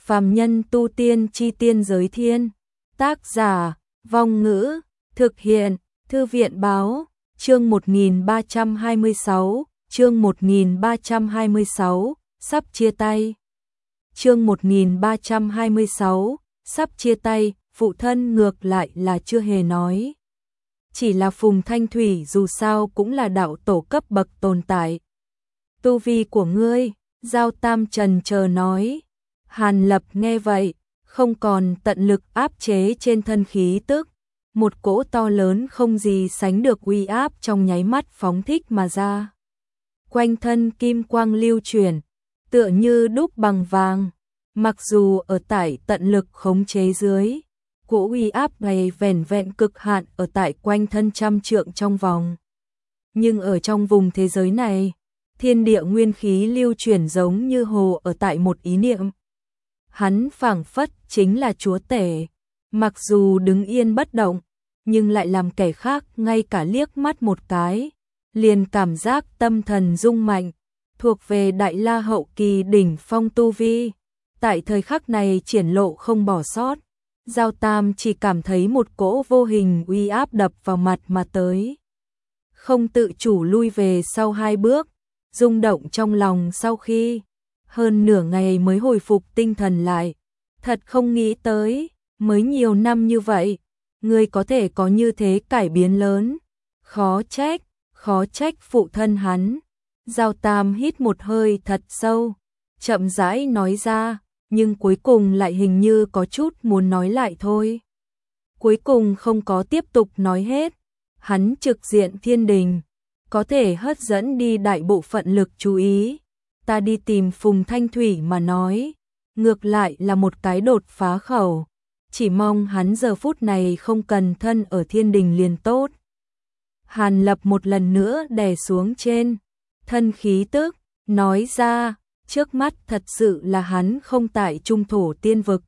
Phàm nhân tu tiên chi tiên giới thiên. Tác giả, Vong Ngữ, thực hiện, Thư viện Báo, chương 1326, chương 1326, sắp chia tay. Chương 1326, sắp chia tay, phụ thân ngược lại là chưa hề nói. Chỉ là Phùng Thanh Thủy dù sao cũng là đạo tổ cấp bậc tồn tại. Tu vi của ngươi, Giao Tam trần chờ nói. Hàn Lập nghe vậy, không còn tận lực áp chế trên thân khí tức, một cỗ to lớn không gì sánh được uy áp trong nháy mắt phóng thích mà ra. Quanh thân kim quang lưu chuyển, tựa như đúc bằng vàng, mặc dù ở tại tận lực khống chế dưới, cỗ uy áp này vẻn vẹn cực hạn ở tại quanh thân trăm trượng trong vòng. Nhưng ở trong vùng thế giới này, thiên địa nguyên khí lưu chuyển giống như hồ ở tại một ý niệm. Hắn phảng phất chính là chúa tể, mặc dù đứng yên bất động, nhưng lại làm kẻ khác ngay cả liếc mắt một cái, liền cảm giác tâm thần rung mạnh, thuộc về Đại La hậu kỳ đỉnh phong tu vi. Tại thời khắc này triển lộ không bỏ sót, Giao Tam chỉ cảm thấy một cỗ vô hình uy áp đập vào mặt mà tới. Không tự chủ lui về sau hai bước, rung động trong lòng sau khi hơn nửa ngày mới hồi phục tinh thần lại. Thật không nghĩ tới, mới nhiều năm như vậy, người có thể có như thế cải biến lớn. Khó trách phụ thân hắn. Giao Tam hít một hơi thật sâu, chậm rãi nói ra, nhưng cuối cùng lại hình như có chút muốn nói lại thôi. Cuối cùng không có tiếp tục nói hết, hắn trực diện thiên đình, có thể hấp dẫn đi đại bộ phận lực chú ý. Ta đi tìm Phùng Thanh Thủy mà nói, ngược lại là một cái đột phá khẩu, chỉ mong hắn giờ phút này không cần thân ở thiên đình liền tốt. Hàn Lập một lần nữa đè xuống trên thân khí tức, nói ra, trước mắt thật sự là hắn không tại trung thổ tiên vực,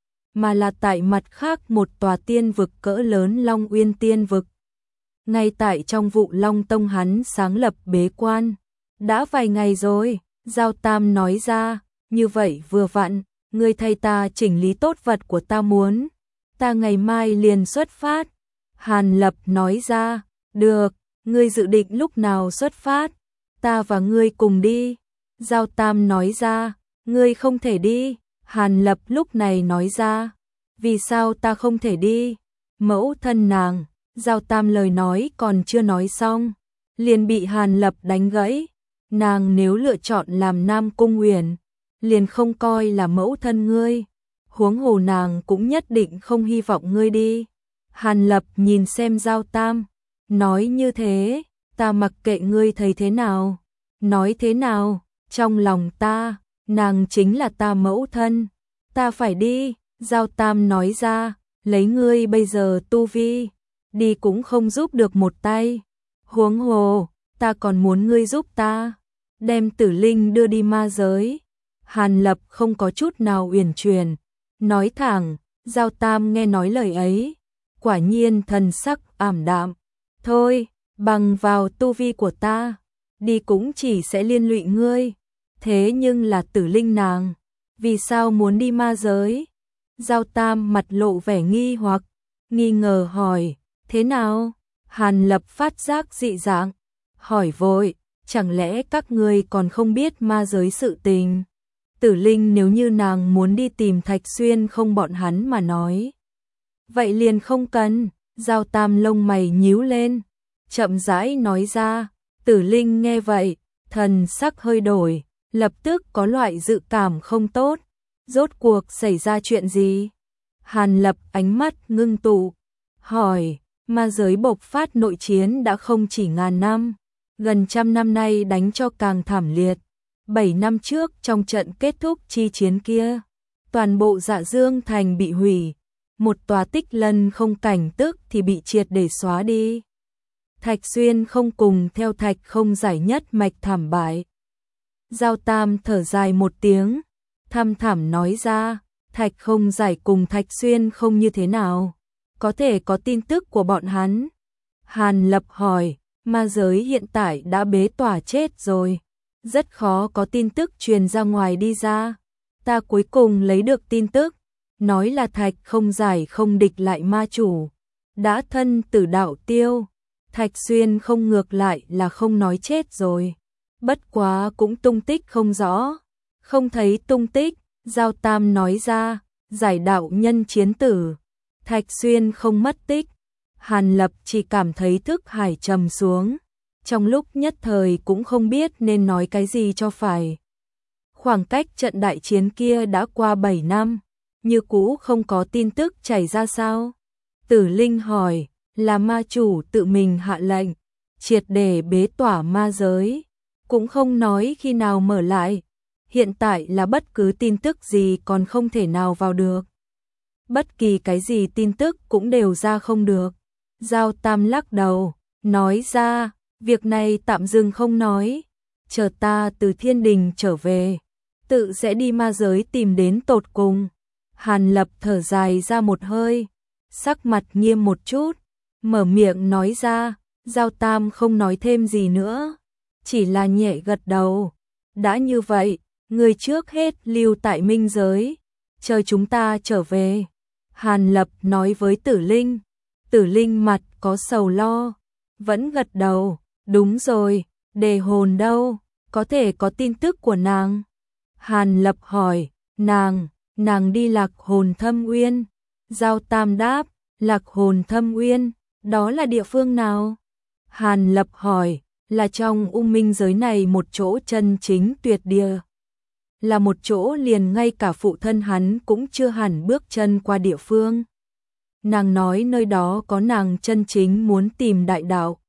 mà là tại mặt khác một tòa tiên vực cỡ lớn Long Uyên tiên vực. Ngay tại trong vụ Long Tông hắn sáng lập bế quan, đã vài ngày rồi. Giao Tam nói ra, như vậy vừa vặn, ngươi thay ta chỉnh lý tốt vật của ta muốn, ta ngày mai liền xuất phát. Hàn Lập nói ra, được, ngươi dự định lúc nào xuất phát, ta và ngươi cùng đi. Giao Tam nói ra, ngươi không thể đi. Hàn Lập lúc này nói ra, vì sao ta không thể đi? Mẫu thân nàng. Giao Tam lời nói còn chưa nói xong, liền bị Hàn Lập đánh gãy. Nàng nếu lựa chọn làm Nam Cung Uyển, liền không coi là mẫu thân ngươi, huống hồ nàng cũng nhất định không hy vọng ngươi đi. Hàn Lập nhìn xem Giao Tam, nói như thế, ta mặc kệ ngươi thấy thế nào, nói thế nào, trong lòng ta, nàng chính là ta mẫu thân, ta phải đi. Giao Tam nói ra, lấy ngươi bây giờ tu vi, đi cũng không giúp được một tay, huống hồ, ta còn muốn ngươi giúp ta đem Tử Linh đưa đi ma giới. Hàn Lập không có chút nào uyển chuyển, nói thẳng. Giao Tam nghe nói lời ấy, quả nhiên thần sắc ảm đạm. Thôi, bằng vào tu vi của ta, đi cũng chỉ sẽ liên lụy ngươi. Thế nhưng là Tử Linh nàng, vì sao muốn đi ma giới? Giao Tam mặt lộ vẻ nghi hoặc, nghi ngờ hỏi, thế nào? Hàn Lập phát giác dị dạng, hỏi vội, chẳng lẽ các ngươi còn không biết ma giới sự tình? Tử Linh nếu như nàng muốn đi tìm Thạch Xuyên không bọn hắn mà nói, vậy liền không cần. Giao Tam lông mày nhíu lên, chậm rãi nói ra. Tử Linh nghe vậy, thần sắc hơi đổi, lập tức có loại dự cảm không tốt. Rốt cuộc xảy ra chuyện gì? Hàn Lập ánh mắt ngưng tụ, hỏi, ma giới bộc phát nội chiến đã không chỉ ngàn năm, gần trăm năm nay đánh cho càng thảm liệt. 7 năm trước trong trận kết thúc chi chiến kia, toàn bộ Dạ Dương thành bị hủy, một tòa Tích Lân không cảnh tức thì bị triệt để xóa đi. Thạch Xuyên không cùng theo Thạch không giải nhất mạch thảm bại. Giao Tam thở dài một tiếng, thăm thẳm nói ra, Thạch không giải cùng Thạch Xuyên không như thế nào, có thể có tin tức của bọn hắn. Hàn Lập hỏi, ma giới hiện tại đã bế tỏa chết rồi, rất khó có tin tức truyền ra ngoài đi ra. ta cuối cùng lấy được tin tức, nói là Thạch không giải không địch lại ma chủ, đã thân tử đạo tiêu. Thạch Xuyên không ngược lại là không nói chết rồi, bất quá cũng tung tích không rõ, không thấy tung tích. Giao Tam nói ra, giải đạo nhân chiến tử, Thạch Xuyên không mất tích. Hàn Lập chỉ cảm thấy thức hải trầm xuống, trong lúc nhất thời cũng không biết nên nói cái gì cho phải. Khoảng cách trận đại chiến kia đã qua 7 năm, như cũ không có tin tức chảy ra sao? Tử Linh hỏi, là ma chủ tự mình hạ lệnh, triệt để bế tỏa ma giới, cũng không nói khi nào mở lại. Hiện tại là bất cứ tin tức gì còn không thể nào vào được. Bất kỳ cái gì tin tức cũng đều ra không được. Giao Tam lắc đầu, nói ra, việc này tạm dừng không nói, chờ ta từ thiên đình trở về, tự sẽ đi ma giới tìm đến tột cùng. Hàn Lập thở dài ra một hơi, sắc mặt nghiêm một chút, mở miệng nói ra. Giao Tam không nói thêm gì nữa, chỉ là nhẹ gật đầu. Đã như vậy, người trước hết lưu tại minh giới, chờ chúng ta trở về. Hàn Lập nói với Tử Linh. Tử Linh mặt có sầu lo, vẫn gật đầu. Đúng rồi, đề hồn đâu, có thể có tin tức của nàng? Hàn Lập hỏi. Nàng đi Lạc Hồn Thâm Uyên. Giao Tam đáp, Lạc Hồn Thâm Uyên, đó là địa phương nào? Hàn Lập hỏi, là trong U Minh giới này một chỗ chân chính tuyệt địa, là một chỗ liền ngay cả phụ thân hắn cũng chưa hẳn bước chân qua địa phương. Nàng nói nơi đó có nàng chân chính muốn tìm đại đạo.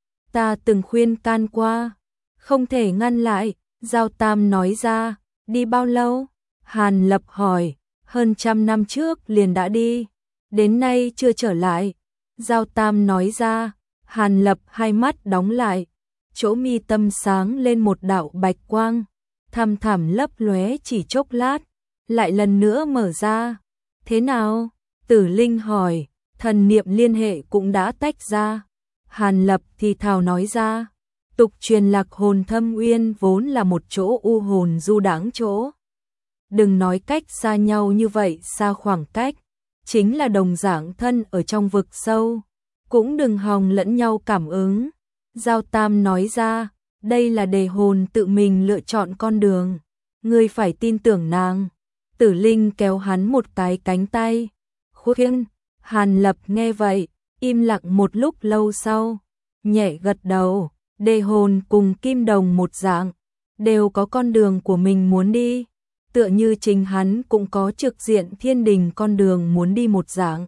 Ta từng khuyên can qua, không thể ngăn lại. Giao Tam nói ra. Đi bao lâu? Hàn Lập hỏi. Hơn 100 năm trước liền đã đi, đến nay chưa trở lại. Giao Tam nói ra. Hàn Lập hai mắt đóng lại, chỗ mi tâm sáng lên một đạo bạch quang, thăm thẳm lấp lóe chỉ chốc lát, lại lần nữa mở ra. Thế nào? Tử Linh hỏi. Thần niệm liên hệ cũng đã tách ra. Hàn Lập thì thào nói ra. Tục truyền Lạc Hồn Thâm Uyên vốn là một chỗ u hồn du đãng chỗ. Đừng nói cách xa nhau như vậy, xa khoảng cách, chính là đồng dạng thân ở trong vực sâu, cũng đừng hòng lẫn nhau cảm ứng. Giao Tam nói ra, đây là đề hồn tự mình lựa chọn con đường, ngươi phải tin tưởng nàng. Tử Linh kéo hắn một cái cánh tay. Khuyên. Hàn Lập nghe vậy, im lặng một lúc lâu sau, nhẹ gật đầu. Đề hồn cùng kim đồng một dạng, đều có con đường của mình muốn đi, tựa như chính hắn cũng có trực diện thiên đình con đường muốn đi một dạng.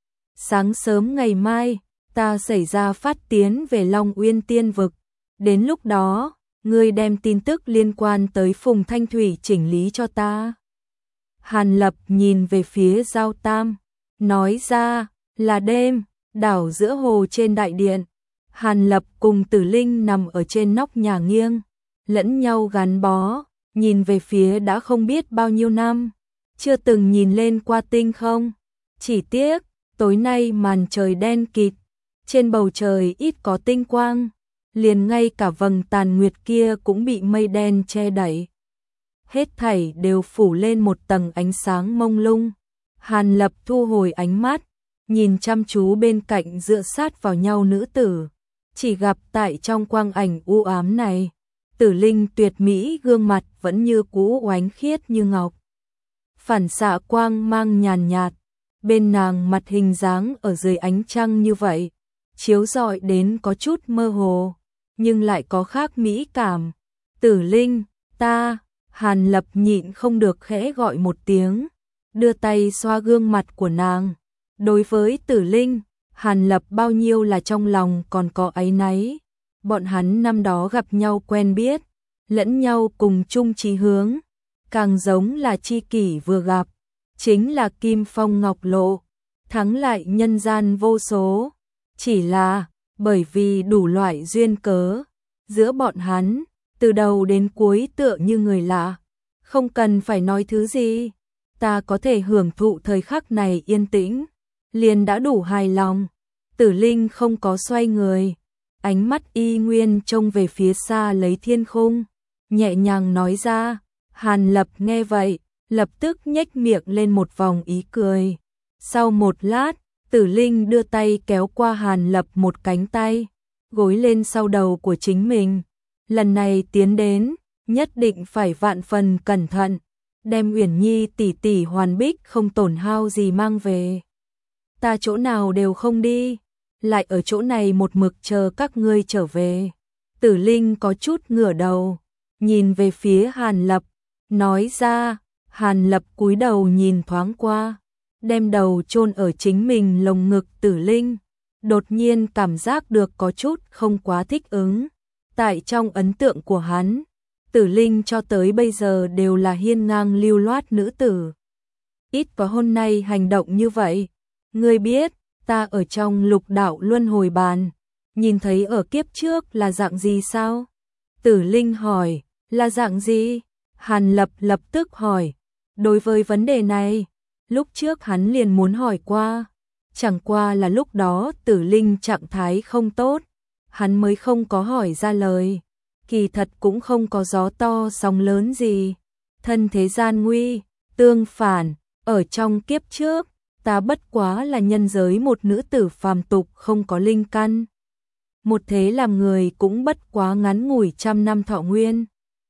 Sáng sớm ngày mai, ta xảy ra phát tiến về Long Uyên Tiên Vực, đến lúc đó, ngươi đem tin tức liên quan tới Phùng Thanh Thủy chỉnh lý cho ta. Hàn Lập nhìn về phía Giao Tam, nói ra, là đêm, đảo giữa hồ trên đại điện. Hàn Lập cùng Tử Linh nằm ở trên nóc nhà nghiêng, lẫn nhau gắn bó, nhìn về phía đã không biết bao nhiêu năm, chưa từng nhìn lên qua tinh không. Chỉ tiếc, tối nay màn trời đen kịt, trên bầu trời ít có tinh quang, liền ngay cả vầng tàn nguyệt kia cũng bị mây đen che đậy. Hết thảy đều phủ lên một tầng ánh sáng mông lung. Hàn Lập thu hồi ánh mắt, nhìn chăm chú bên cạnh dựa sát vào nhau nữ tử. Chỉ gặp tại trong quang ảnh u ám này, Tử Linh tuyệt mỹ gương mặt vẫn như cũ oánh khiết như ngọc. Phản xạ quang mang nhàn nhạt, bên nàng mặt hình dáng ở dưới ánh trăng như vậy, chiếu rọi đến có chút mơ hồ, nhưng lại có khác mỹ cảm. Tử Linh, ta. Hàn Lập nhịn không được khẽ gọi một tiếng, đưa tay xoa gương mặt của nàng. Đối với Tử Linh, Hàn Lập bao nhiêu là trong lòng còn có áy náy. Bọn hắn năm đó gặp nhau quen biết, lẫn nhau cùng chung chí hướng, càng giống là tri kỷ vừa gặp, chính là kim phong ngọc lộ, thắng lại nhân gian vô số. Chỉ là, bởi vì đủ loại duyên cớ, giữa bọn hắn, từ đầu đến cuối tựa như người lạ, không cần phải nói thứ gì, ta có thể hưởng thụ thời khắc này yên tĩnh, liền đã đủ hài lòng. Tử Linh không có xoay người, ánh mắt y nguyên trông về phía xa lấy thiên khung, nhẹ nhàng nói ra. Hàn Lập nghe vậy, lập tức nhếch miệng lên một vòng ý cười. Sau một lát, Tử Linh đưa tay kéo qua Hàn Lập một cánh tay, gối lên sau đầu của chính mình. Lần này tiến đến, nhất định phải vạn phần cẩn thận, đem Uyển Nhi tỷ tỷ hoàn bích không tổn hao gì mang về. Ta chỗ nào đều không đi, lại ở chỗ này một mực chờ các ngươi trở về. Tử Linh có chút ngửa đầu, nhìn về phía Hàn Lập, nói ra. Hàn Lập cúi đầu nhìn thoáng qua, đem đầu chôn ở chính mình lồng ngực Tử Linh, đột nhiên cảm giác được có chút không quá thích ứng. Tại trong ấn tượng của hắn, Tử Linh cho tới bây giờ đều là hiên ngang lưu loát nữ tử. Ít có hôm nay hành động như vậy. Ngươi biết, ta ở trong lục đạo luân hồi bàn, nhìn thấy ở kiếp trước là dạng gì sao? Tử Linh hỏi, là dạng gì? Hàn Lập lập tức hỏi. Đối với vấn đề này, lúc trước hắn liền muốn hỏi qua, chẳng qua là lúc đó Tử Linh trạng thái không tốt, hắn mới không có hỏi ra lời. Kỳ thật cũng không có gió to sóng lớn gì, thân thế gian nguy, tương phản, ở trong kiếp trước, ta bất quá là nhân giới một nữ tử phàm tục không có linh căn. Một thế làm người cũng bất quá ngắn ngủi 100 năm thọ nguyên.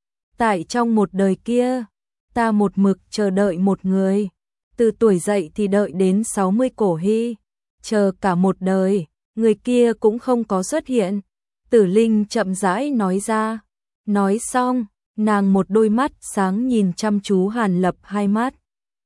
Tại trong một đời kia, ta một mực chờ đợi một người, từ tuổi dậy thì đợi đến 60 cổ hy, chờ cả một đời, người kia cũng không có xuất hiện. Tử Linh chậm rãi nói ra, nói xong, nàng một đôi mắt sáng nhìn chăm chú Hàn Lập hai mắt.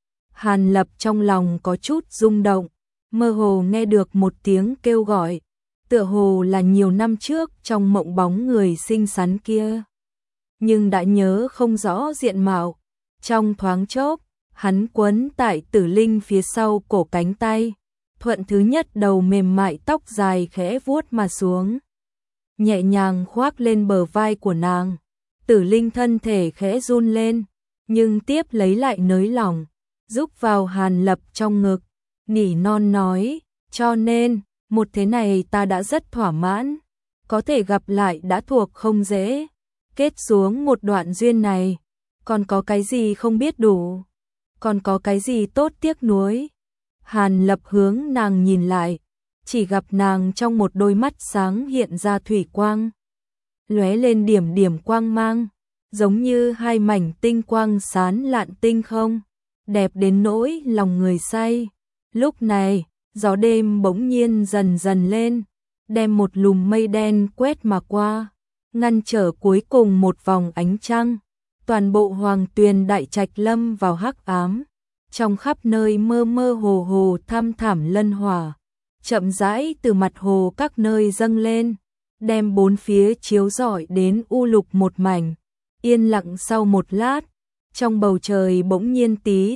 Hàn Lập trong lòng có chút rung động, mơ hồ nghe được một tiếng kêu gọi, tựa hồ là nhiều năm trước trong mộng bóng người xinh xắn kia. Nhưng đã nhớ không rõ diện mạo. Trong thoáng chốc, hắn quấn tại Tử Linh phía sau cổ cánh tay, thuận thứ nhất đầu mềm mại tóc dài khẽ vuốt mà xuống, nhẹ nhàng khoác lên bờ vai của nàng. Tử Linh thân thể khẽ run lên, nhưng tiếp lấy lại nới lỏng, giúp vào Hàn Lập trong ngực, nỉ non nói, cho nên, một thế này ta đã rất thỏa mãn, có thể gặp lại đã thuộc không dễ, kết xuống một đoạn duyên này. Còn có cái gì không biết đủ? Còn có cái gì tốt tiếc nuối? Hàn Lập hướng nàng nhìn lại, chỉ gặp nàng trong một đôi mắt sáng hiện ra thủy quang, lóe lên điểm điểm quang mang, giống như hai mảnh tinh quang sáng lạn tinh không, đẹp đến nỗi lòng người say. Lúc này, gió đêm bỗng nhiên dần dần lên, đem một lùm mây đen quét mà qua, ngăn trở cuối cùng một vòng ánh trăng. Toàn bộ Hoàng Tuyền đại trạch lâm vào hắc ám, trong khắp nơi mơ mơ hồ hồ thăm thẳm lân hỏa, chậm rãi từ mặt hồ các nơi dâng lên, đem bốn phía chiếu rọi đến u lục một mảnh. Yên lặng sau một lát, trong bầu trời bỗng nhiên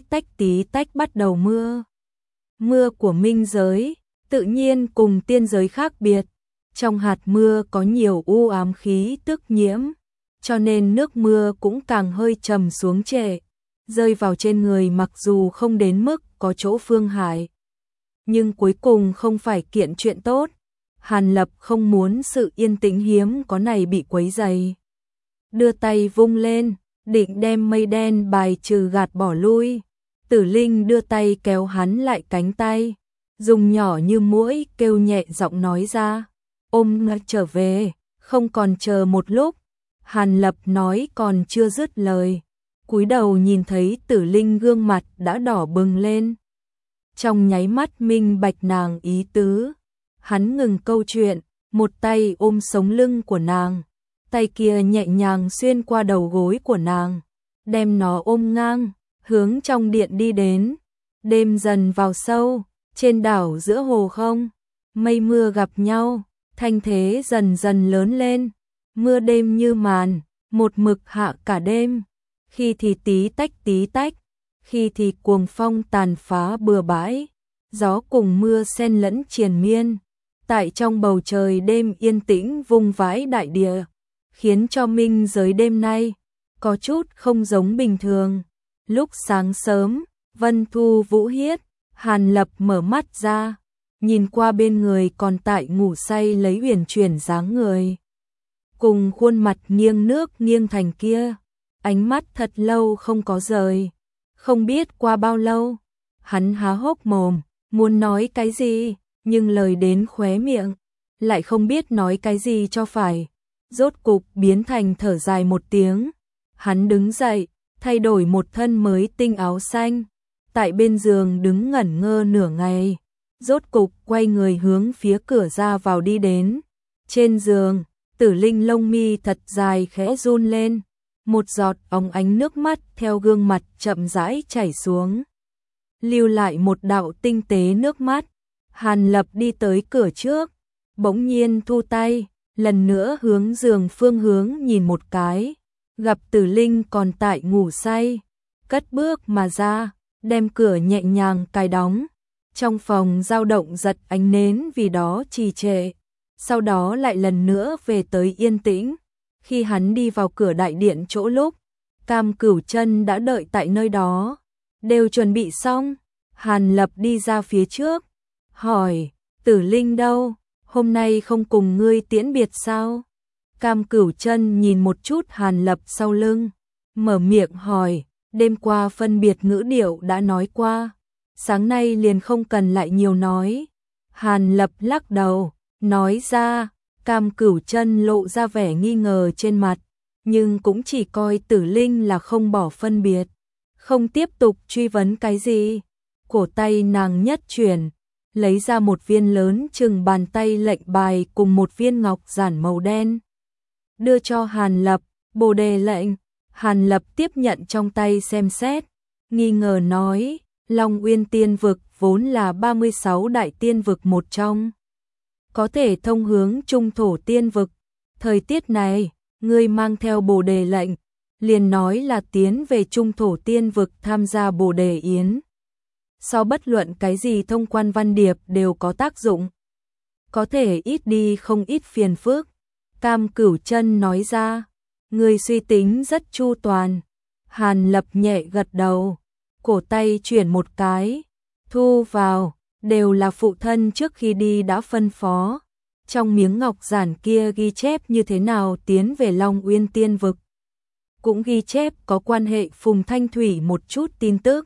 tí tách bắt đầu mưa. Mưa của minh giới, tự nhiên cùng tiên giới khác biệt, trong hạt mưa có nhiều u ám khí tức nhiễm, cho nên nước mưa cũng càng hơi trầm xuống trệ, rơi vào trên người mặc dù không đến mức có chỗ phương hại, nhưng cuối cùng không phải kiện chuyện tốt. Hàn Lập không muốn sự yên tĩnh hiếm có này bị quấy rầy, đưa tay vung lên, định đem mây đen bài trừ gạt bỏ lui. Tử Linh đưa tay kéo hắn lại cánh tay, dùng nhỏ như muỗi kêu nhẹ giọng nói ra, ôm nó trở về, không còn chờ một lúc. Hàn Lập nói còn chưa dứt lời, cúi đầu nhìn thấy Tử Linh gương mặt đã đỏ bừng lên. Trong nháy mắt minh bạch nàng ý tứ, hắn ngừng câu chuyện, một tay ôm sống lưng của nàng, tay kia nhẹ nhàng xuyên qua đầu gối của nàng, đem nó ôm ngang, hướng trong điện đi đến. Đêm dần vào sâu, trên đảo giữa hồ không, mây mưa gặp nhau, thanh thế dần dần lớn lên. Mưa đêm như màn, một mực hạ cả đêm, khi thì tí tách, khi thì cuồng phong tàn phá bừa bãi, gió cùng mưa xen lẫn triền miên. Tại trong bầu trời đêm yên tĩnh vung vãi đại địa, khiến cho minh giới đêm nay có chút không giống bình thường. Lúc sáng sớm, vân thu vũ hiết, Hàn Lập mở mắt ra, nhìn qua bên người còn tại ngủ say lấy uyển chuyển dáng người, cùng khuôn mặt nghiêng nước nghiêng thành kia, ánh mắt thật lâu không có rời, Không biết qua bao lâu, hắn há hốc mồm, muốn nói cái gì, nhưng lời đến khóe miệng, lại không biết nói cái gì cho phải. Rốt cục biến thành thở dài một tiếng. Hắn đứng dậy, thay đổi một thân mới tinh áo xanh. Tại bên giường đứng ngẩn ngơ nửa ngày. Rốt cục quay người hướng phía cửa ra vào đi đến. Trên giường, Tử Linh lông mi thật dài khẽ run lên. Một giọt óng ánh nước mắt theo gương mặt chậm rãi chảy xuống. Lưu lại một đạo tinh tế nước mắt. Hàn Lập đi tới cửa trước, bỗng nhiên thu tay, lần nữa hướng giường phương hướng nhìn một cái, gặp Tử Linh còn tại ngủ say, cất bước mà ra, đem cửa nhẹ nhàng cài đóng. Trong phòng dao động giật ánh nến vì đó trì trệ, sau đó lại lần nữa về tới yên tĩnh. Khi hắn đi vào cửa đại điện chỗ lúc, Cam Cửu Chân đã đợi tại nơi đó, đều chuẩn bị xong. Hàn Lập đi ra phía trước, hỏi, Tử Linh đâu, hôm nay không cùng ngươi tiễn biệt sao? Cam Cửu Chân nhìn một chút Hàn Lập sau lưng, mở miệng hỏi, đêm qua phân biệt ngữ điệu đã nói qua, sáng nay liền không cần lại nhiều nói. Hàn Lập lắc đầu, nói ra. Cam Cửu Chân lộ ra vẻ nghi ngờ trên mặt, nhưng cũng chỉ coi Tử Linh là không bỏ phân biệt, không tiếp tục truy vấn cái gì. Cổ tay nàng nhất chuyển, lấy ra một viên lớn chừng bàn tay lệnh bài cùng một viên ngọc giản màu đen, đưa cho Hàn Lập. Bồ đề lệnh. Hàn Lập tiếp nhận trong tay xem xét, nghi ngờ nói, Long Uyên Tiên Vực vốn là 36 đại tiên vực một trong, có thể thông hướng trung thổ tiên vực. Thời tiết này, ngươi mang theo bồ đề lệnh, liền nói là tiến về trung thổ tiên vực tham gia bồ đề yến. So bất luận cái gì thông quan văn điệp đều có tác dụng, có thể ít đi không ít phiền phức. Cam Cửu Chân nói ra, ngươi suy tính rất chu toàn. Hàn Lập nhẹ gật đầu, cổ tay chuyển một cái, thu vào, đều là phụ thân trước khi đi đã phân phó. Trong miếng ngọc giản kia ghi chép như thế nào tiến về Long Uyên Tiên Vực, cũng ghi chép có quan hệ Phùng Thanh Thủy một chút tin tức,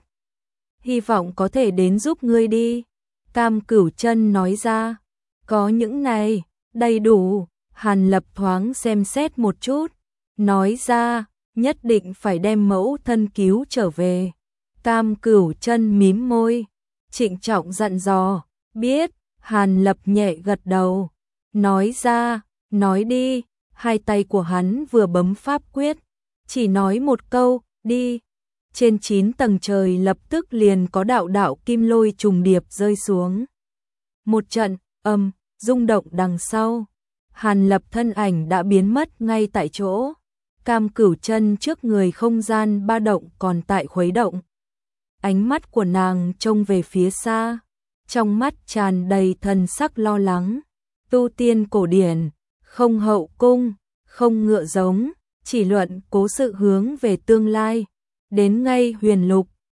hy vọng có thể đến giúp ngươi đi. Cam Cửu Chân nói ra, có những này, đầy đủ. Hàn Lập thoáng xem xét một chút, nói ra, nhất định phải đem mẫu thân cứu trở về. Cam Cửu Chân mím môi, trịnh trọng dặn dò, biết. Hàn Lập nhẹ gật đầu, nói ra, nói đi. Hai tay của hắn vừa bấm pháp quyết, chỉ nói một câu, đi. Trên 9 tầng trời lập tức liền có đạo đạo kim lôi trùng điệp rơi xuống. Một trận rung động đằng sau, Hàn Lập thân ảnh đã biến mất ngay tại chỗ. Cam Cửu Chân trước người không gian ba động còn tại khuấy động. Ánh mắt của nàng trông về phía xa, trong mắt tràn đầy thần sắc lo lắng. Tu tiên cổ điển, không hậu cung, không ngựa giống, chỉ luận cố sự hướng về tương lai. Đến ngay huyền lục,